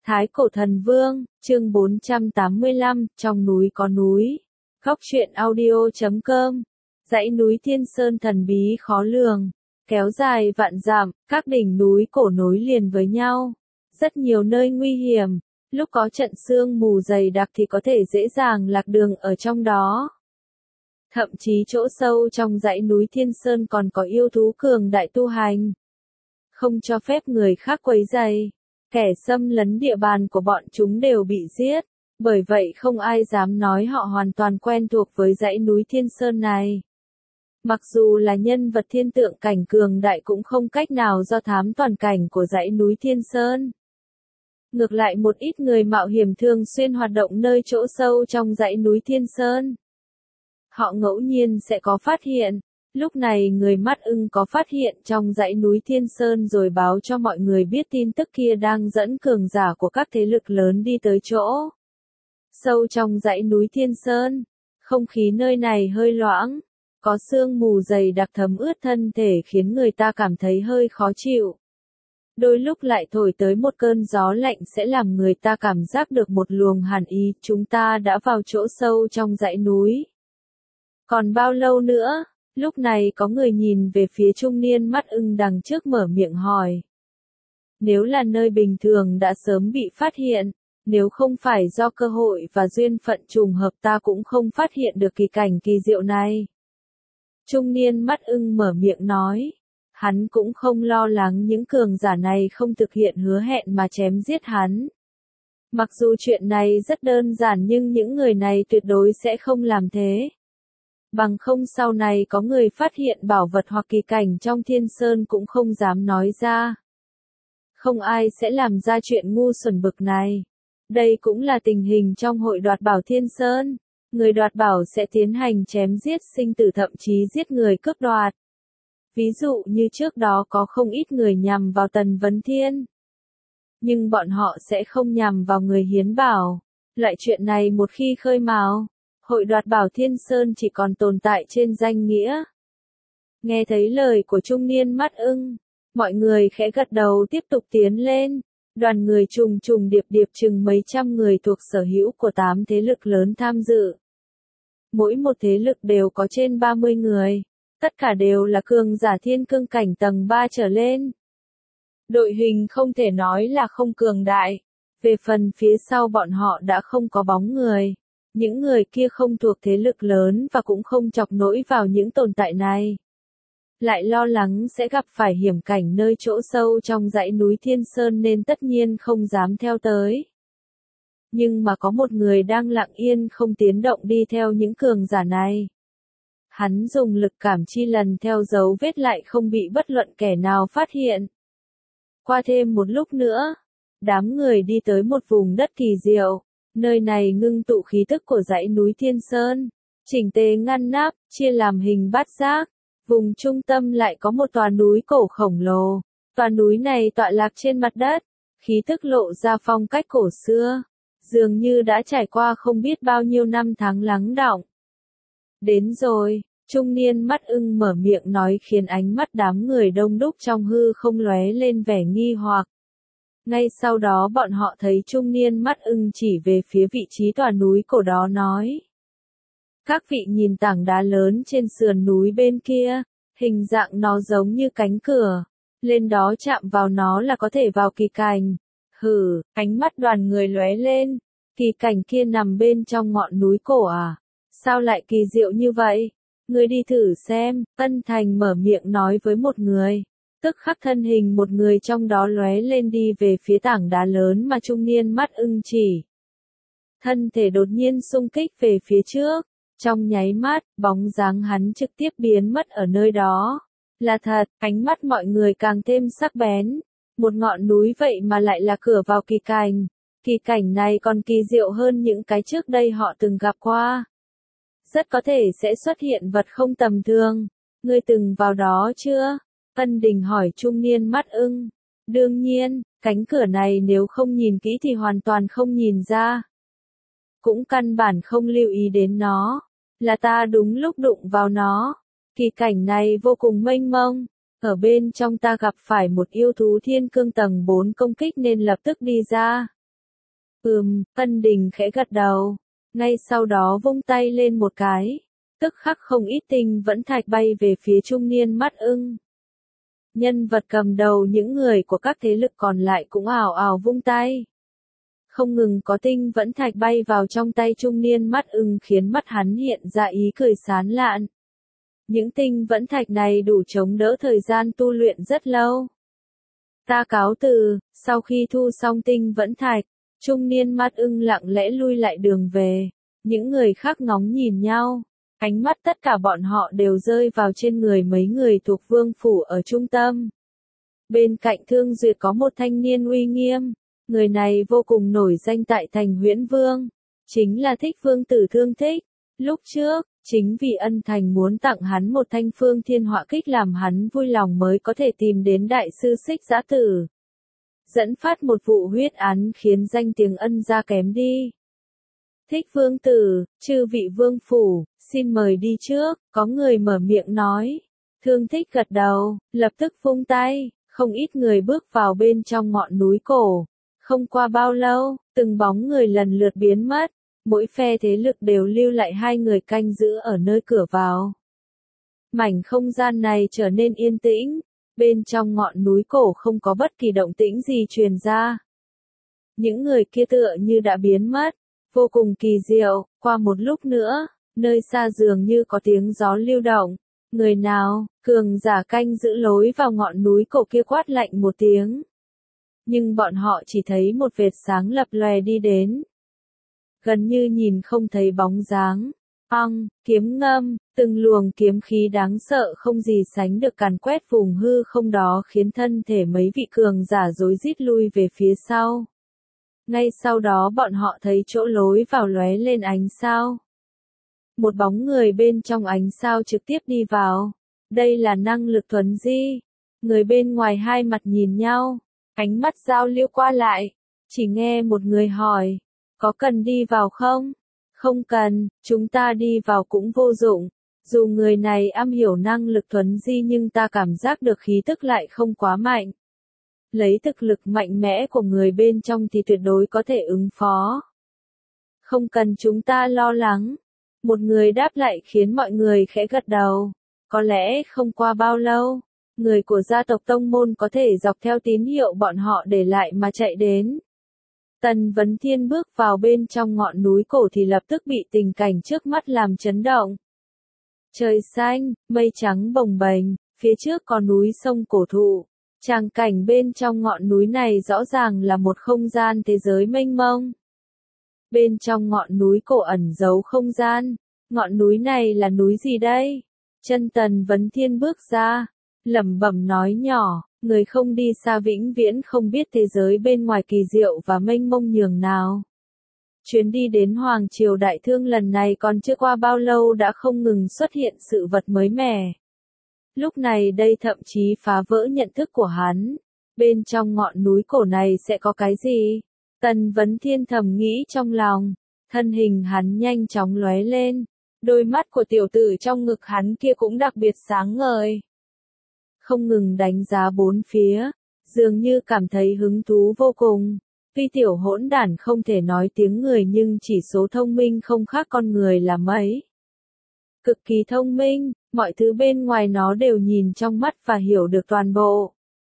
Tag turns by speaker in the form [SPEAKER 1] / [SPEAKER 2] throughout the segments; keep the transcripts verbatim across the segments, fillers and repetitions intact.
[SPEAKER 1] Thái Cổ Thần Vương, chương bốn trăm tám mươi lăm, trong núi có núi. Góc truyện audio chấm com. Dãy núi Thiên Sơn thần bí khó lường, kéo dài vạn dặm, các đỉnh núi cổ nối liền với nhau. Rất nhiều nơi nguy hiểm, lúc có trận sương mù dày đặc thì có thể dễ dàng lạc đường ở trong đó. Thậm chí chỗ sâu trong dãy núi Thiên Sơn còn có yêu thú cường đại tu hành. Không cho phép người khác quấy rầy. Kẻ xâm lấn địa bàn của bọn chúng đều bị giết, bởi vậy không ai dám nói họ hoàn toàn quen thuộc với dãy núi Thiên Sơn này. Mặc dù là nhân vật thiên tượng cảnh cường đại cũng không cách nào do thám toàn cảnh của dãy núi Thiên Sơn. Ngược lại một ít người mạo hiểm thường xuyên hoạt động nơi chỗ sâu trong dãy núi Thiên Sơn. Họ ngẫu nhiên sẽ có phát hiện. Lúc này người mắt ưng có phát hiện trong dãy núi Thiên Sơn rồi báo cho mọi người biết tin tức kia đang dẫn cường giả của các thế lực lớn đi tới chỗ sâu trong dãy núi Thiên Sơn. Không khí nơi này hơi loãng, có sương mù dày đặc thấm ướt thân thể khiến người ta cảm thấy hơi khó chịu. Đôi lúc lại thổi tới một cơn gió lạnh sẽ làm người ta cảm giác được một luồng hàn ý. Chúng ta đã vào chỗ sâu trong dãy núi. Còn bao lâu nữa? Lúc này có người nhìn về phía trung niên mắt ưng đằng trước mở miệng hỏi. Nếu là nơi bình thường đã sớm bị phát hiện, nếu không phải do cơ hội và duyên phận trùng hợp ta cũng không phát hiện được kỳ cảnh kỳ diệu này. Trung niên mắt ưng mở miệng nói. Hắn cũng không lo lắng những cường giả này không thực hiện hứa hẹn mà chém giết hắn. Mặc dù chuyện này rất đơn giản nhưng những người này tuyệt đối sẽ không làm thế. Bằng không sau này có người phát hiện bảo vật hoặc kỳ cảnh trong Thiên Sơn cũng không dám nói ra. Không ai sẽ làm ra chuyện ngu xuẩn bực này. Đây cũng là tình hình trong hội đoạt bảo Thiên Sơn. Người đoạt bảo sẽ tiến hành chém giết sinh tử thậm chí giết người cướp đoạt. Ví dụ như trước đó có không ít người nhằm vào Tần Vấn Thiên. Nhưng bọn họ sẽ không nhằm vào người hiến bảo. Loại chuyện này một khi khơi mào, hội đoạt bảo Thiên Sơn chỉ còn tồn tại trên danh nghĩa. Nghe thấy lời của trung niên mắt ưng, mọi người khẽ gật đầu tiếp tục tiến lên. Đoàn người trùng trùng điệp điệp chừng mấy trăm người thuộc sở hữu của tám thế lực lớn tham dự. Mỗi một thế lực đều có trên ba mươi người, tất cả đều là cường giả thiên cương cảnh tầng ba trở lên. Đội hình không thể nói là không cường đại, về phần phía sau bọn họ đã không có bóng người. Những người kia không thuộc thế lực lớn và cũng không chọc nổi vào những tồn tại này. Lại lo lắng sẽ gặp phải hiểm cảnh nơi chỗ sâu trong dãy núi Thiên Sơn nên tất nhiên không dám theo tới. Nhưng mà có một người đang lặng yên không tiến động đi theo những cường giả này. Hắn dùng lực cảm chi lần theo dấu vết lại không bị bất luận kẻ nào phát hiện. Qua thêm một lúc nữa, đám người đi tới một vùng đất kỳ diệu. Nơi này ngưng tụ khí tức của dãy núi Thiên Sơn, chỉnh tề ngăn nắp, chia làm hình bát giác. Vùng trung tâm lại có một tòa núi cổ khổng lồ. Tòa núi này tọa lạc trên mặt đất, khí tức lộ ra phong cách cổ xưa, dường như đã trải qua không biết bao nhiêu năm tháng lắng đọng. Đến rồi, trung niên mắt ưng mở miệng nói khiến ánh mắt đám người đông đúc trong hư không lóe lên vẻ nghi hoặc. Ngay sau đó bọn họ thấy trung niên mắt ưng chỉ về phía vị trí tòa núi cổ đó nói. Các vị nhìn tảng đá lớn trên sườn núi bên kia, hình dạng nó giống như cánh cửa, lên đó chạm vào nó là có thể vào kỳ cảnh. Hừ, ánh mắt đoàn người lóe lên, kỳ cảnh kia nằm bên trong ngọn núi cổ à? Sao lại kỳ diệu như vậy? Người đi thử xem, Tân Thành mở miệng nói với một người. Tức khắc thân hình một người trong đó lóe lên đi về phía tảng đá lớn mà trung niên mắt ưng chỉ. Thân thể đột nhiên xung kích về phía trước, trong nháy mắt, bóng dáng hắn trực tiếp biến mất ở nơi đó. Là thật, ánh mắt mọi người càng thêm sắc bén. Một ngọn núi vậy mà lại là cửa vào kỳ cảnh. Kỳ cảnh này còn kỳ diệu hơn những cái trước đây họ từng gặp qua. Rất có thể sẽ xuất hiện vật không tầm thường. Ngươi từng vào đó chưa? Ân Đình hỏi trung niên mắt ưng. Đương nhiên, cánh cửa này nếu không nhìn kỹ thì hoàn toàn không nhìn ra. Cũng căn bản không lưu ý đến nó. Là ta đúng lúc đụng vào nó. Kỳ cảnh này vô cùng mênh mông. Ở bên trong ta gặp phải một yêu thú thiên cương tầng bốn công kích nên lập tức đi ra. Ừm, Ân Đình khẽ gật đầu. Ngay sau đó vung tay lên một cái. Tức khắc không ít tinh vẫn thạch bay về phía trung niên mắt ưng. Nhân vật cầm đầu những người của các thế lực còn lại cũng ào ào vung tay. Không ngừng có tinh vẫn thạch bay vào trong tay trung niên mắt ưng khiến mắt hắn hiện ra ý cười sán lạn. Những tinh vẫn thạch này đủ chống đỡ thời gian tu luyện rất lâu. Ta cáo từ, sau khi thu xong tinh vẫn thạch, trung niên mắt ưng lặng lẽ lui lại đường về. Những người khác ngóng nhìn nhau. Ánh mắt tất cả bọn họ đều rơi vào trên người mấy người thuộc vương phủ ở trung tâm. Bên cạnh Thương Duyệt có một thanh niên uy nghiêm. Người này vô cùng nổi danh tại thành Huyễn Vương. Chính là Thích Vương tử Thương Thích. Lúc trước, chính vì ân thành muốn tặng hắn một thanh phương thiên họa kích làm hắn vui lòng mới có thể tìm đến đại sư Xích Giã Tử. Dẫn phát một vụ huyết án khiến danh tiếng ân gia kém đi. Thích Vương tử, chư vị vương phủ, xin mời đi trước, có người mở miệng nói. Thương Thích gật đầu, lập tức vung tay, không ít người bước vào bên trong ngọn núi cổ. Không qua bao lâu, từng bóng người lần lượt biến mất, mỗi phe thế lực đều lưu lại hai người canh giữ ở nơi cửa vào. Mảnh không gian này trở nên yên tĩnh, bên trong ngọn núi cổ không có bất kỳ động tĩnh gì truyền ra. Những người kia tựa như đã biến mất, vô cùng kỳ diệu, qua một lúc nữa, nơi xa dường như có tiếng gió lưu động. Người nào, cường giả canh giữ lối vào ngọn núi cổ kia quát lạnh một tiếng. Nhưng bọn họ chỉ thấy một vệt sáng lập lòe đi đến. Gần như nhìn không thấy bóng dáng. Ong, kiếm ngâm, từng luồng kiếm khí đáng sợ không gì sánh được càn quét vùng hư không đó khiến thân thể mấy vị cường giả rối rít lui về phía sau. Ngay sau đó bọn họ thấy chỗ lối vào lóe lên ánh sao. Một bóng người bên trong ánh sao trực tiếp đi vào. Đây là năng lực thuần di. Người bên ngoài hai mặt nhìn nhau. Ánh mắt giao lưu qua lại. Chỉ nghe một người hỏi. Có cần đi vào không? Không cần, chúng ta đi vào cũng vô dụng. Dù người này am hiểu năng lực thuần di nhưng ta cảm giác được khí tức lại không quá mạnh. Lấy thực lực mạnh mẽ của người bên trong thì tuyệt đối có thể ứng phó. Không cần chúng ta lo lắng. Một người đáp lại khiến mọi người khẽ gật đầu. Có lẽ không qua bao lâu, người của gia tộc tông môn có thể dọc theo tín hiệu bọn họ để lại mà chạy đến. Tần Vấn Thiên bước vào bên trong ngọn núi cổ thì lập tức bị tình cảnh trước mắt làm chấn động. Trời xanh, mây trắng bồng bềnh, phía trước có núi sông cổ thụ. Tràng cảnh bên trong ngọn núi này rõ ràng là một không gian thế giới mênh mông. Bên trong ngọn núi cổ ẩn giấu không gian. Ngọn núi này là núi gì đây? Chân Tần Vấn Thiên bước ra, lẩm bẩm nói nhỏ, người không đi xa vĩnh viễn không biết thế giới bên ngoài kỳ diệu và mênh mông nhường nào. Chuyến đi đến Hoàng Triều Đại Thương lần này còn chưa qua bao lâu đã không ngừng xuất hiện sự vật mới mẻ. Lúc này đây thậm chí phá vỡ nhận thức của hắn. Bên trong ngọn núi cổ này sẽ có cái gì? Tần Vấn Thiên thầm nghĩ trong lòng. Thân hình hắn nhanh chóng lóe lên. Đôi mắt của tiểu tử trong ngực hắn kia cũng đặc biệt sáng ngời. Không ngừng đánh giá bốn phía. Dường như cảm thấy hứng thú vô cùng. Tuy tiểu hỗn đản không thể nói tiếng người nhưng chỉ số thông minh không khác con người là mấy. Cực kỳ thông minh, mọi thứ bên ngoài nó đều nhìn trong mắt và hiểu được toàn bộ.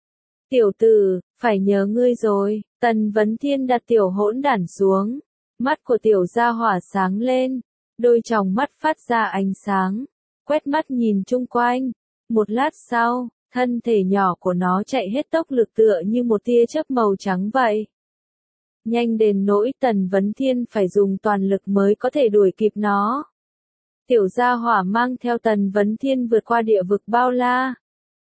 [SPEAKER 1] Tiểu tử, phải nhớ ngươi rồi. Tần Vấn Thiên đặt tiểu hỗn đản xuống. Mắt của tiểu gia hỏa sáng lên. Đôi tròng mắt phát ra ánh sáng. Quét mắt nhìn chung quanh. Một lát sau, thân thể nhỏ của nó chạy hết tốc lực tựa như một tia chớp màu trắng vậy. Nhanh đến nỗi Tần Vấn Thiên phải dùng toàn lực mới có thể đuổi kịp nó. Tiểu gia hỏa mang theo Tần Vấn Thiên vượt qua địa vực bao la.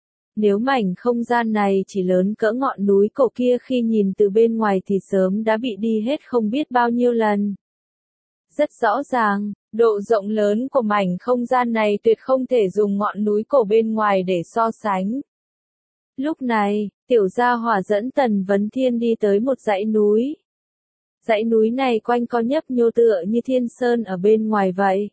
[SPEAKER 1] Nếu mảnh không gian này chỉ lớn cỡ ngọn núi cổ kia khi nhìn từ bên ngoài thì sớm đã bị đi hết không biết bao nhiêu lần. Rất rõ ràng, độ rộng lớn của mảnh không gian này tuyệt không thể dùng ngọn núi cổ bên ngoài để so sánh. Lúc này, tiểu gia hỏa dẫn Tần Vấn Thiên đi tới một dãy núi. Dãy núi này quanh co nhấp nhô tựa như thiên sơn ở bên ngoài vậy.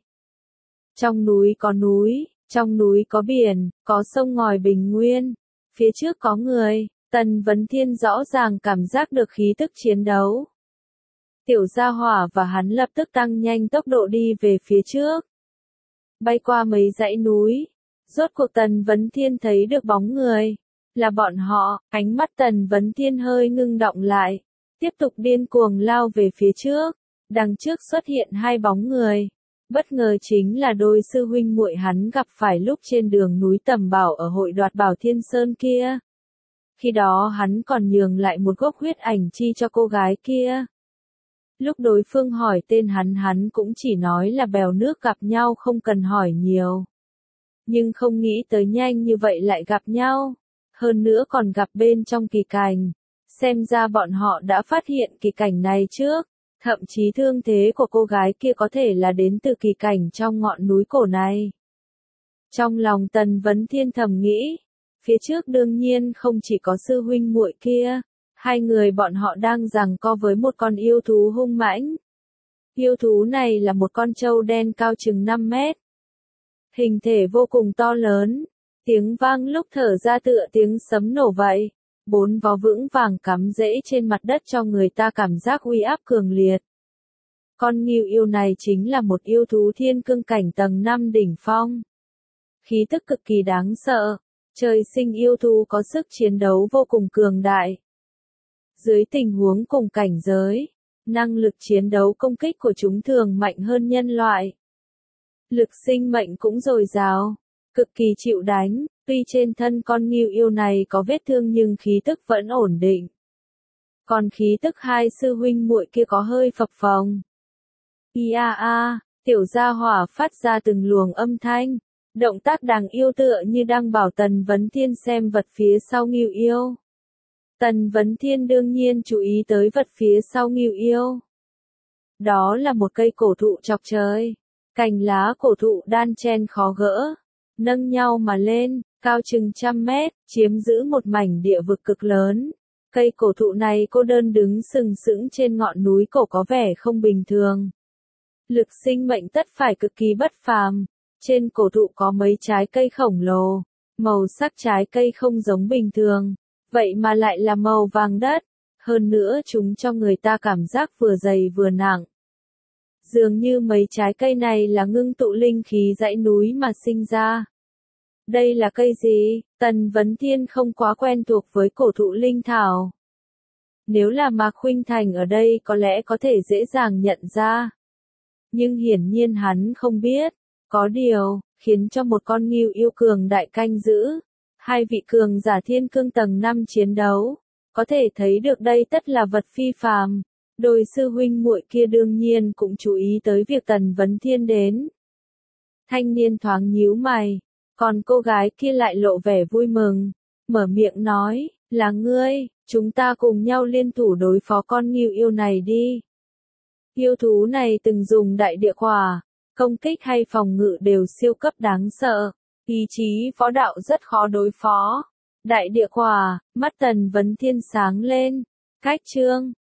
[SPEAKER 1] Trong núi có núi, trong núi có biển, có sông ngòi bình nguyên. Phía trước có người, Tần Vấn Thiên rõ ràng cảm giác được khí tức chiến đấu. Tiểu gia hỏa và hắn lập tức tăng nhanh tốc độ đi về phía trước. Bay qua mấy dãy núi. Rốt cuộc Tần Vấn Thiên thấy được bóng người. Là bọn họ, ánh mắt Tần Vấn Thiên hơi ngưng động lại. Tiếp tục điên cuồng lao về phía trước. Đằng trước xuất hiện hai bóng người. Bất ngờ chính là đôi sư huynh muội hắn gặp phải lúc trên đường núi Tầm Bảo ở hội đoạt Bảo Thiên Sơn kia. Khi đó hắn còn nhường lại một gốc huyết ảnh chi cho cô gái kia. Lúc đối phương hỏi tên hắn hắn cũng chỉ nói là bèo nước gặp nhau không cần hỏi nhiều. Nhưng không nghĩ tới nhanh như vậy lại gặp nhau. Hơn nữa còn gặp bên trong kỳ cảnh. Xem ra bọn họ đã phát hiện kỳ cảnh này trước. Thậm chí thương thế của cô gái kia có thể là đến từ kỳ cảnh trong ngọn núi cổ này. Trong lòng Tần Vấn Thiên thầm nghĩ. Phía trước đương nhiên không chỉ có sư huynh muội kia. Hai người bọn họ đang giằng co với một con yêu thú hung mãnh. Yêu thú này là một con trâu đen cao chừng năm mét. Hình thể vô cùng to lớn. Tiếng vang lúc thở ra tựa tiếng sấm nổ vậy. Bốn vó vững vàng cắm rễ trên mặt đất cho người ta cảm giác uy áp cường liệt. Con ngưu yêu này chính là một yêu thú thiên cương cảnh tầng năm đỉnh phong. Khí tức cực kỳ đáng sợ. Trời sinh yêu thú có sức chiến đấu vô cùng cường đại. Dưới tình huống cùng cảnh giới, năng lực chiến đấu công kích của chúng thường mạnh hơn nhân loại. Lực sinh mệnh cũng dồi dào, cực kỳ chịu đánh, tuy trên thân con ngưu yêu này có vết thương nhưng khí tức vẫn ổn định. Còn khí tức hai sư huynh muội kia có hơi phập phồng. Ia a, tiểu gia hỏa phát ra từng luồng âm thanh, động tác đáng yêu tựa như đang bảo Tần Vấn Thiên xem vật phía sau ngưu yêu. Tần Vấn Thiên đương nhiên chú ý tới vật phía sau ngưu yêu. Đó là một cây cổ thụ chọc trời. Cành lá cổ thụ đan chen khó gỡ. Nâng nhau mà lên, cao chừng trăm mét, chiếm giữ một mảnh địa vực cực lớn. Cây cổ thụ này cô đơn đứng sừng sững trên ngọn núi cổ có vẻ không bình thường. Lực sinh mệnh tất phải cực kỳ bất phàm. Trên cổ thụ có mấy trái cây khổng lồ. Màu sắc trái cây không giống bình thường. Vậy mà lại là màu vàng đất, hơn nữa chúng cho người ta cảm giác vừa dày vừa nặng. Dường như mấy trái cây này là ngưng tụ linh khí dãy núi mà sinh ra. Đây là cây gì? Tần Vấn Thiên không quá quen thuộc với cổ thụ linh thảo. Nếu là Mạc Khuynh Thành ở đây có lẽ có thể dễ dàng nhận ra. Nhưng hiển nhiên hắn không biết. Có điều, khiến cho một con ngưu yêu cường đại canh giữ. Hai vị cường giả thiên cương tầng năm chiến đấu, có thể thấy được đây tất là vật phi phàm. Đôi sư huynh muội kia đương nhiên cũng chú ý tới việc Tần Vấn Thiên đến. Thanh niên thoáng nhíu mày, còn cô gái kia lại lộ vẻ vui mừng, mở miệng nói, là ngươi, chúng ta cùng nhau liên thủ đối phó con ngưu yêu này đi. Yêu thú này từng dùng đại địa quả, công kích hay phòng ngự đều siêu cấp đáng sợ. Ý chí võ đạo rất khó đối phó. Đại địa quả, mắt Tần Vấn Thiên sáng lên. Cách chương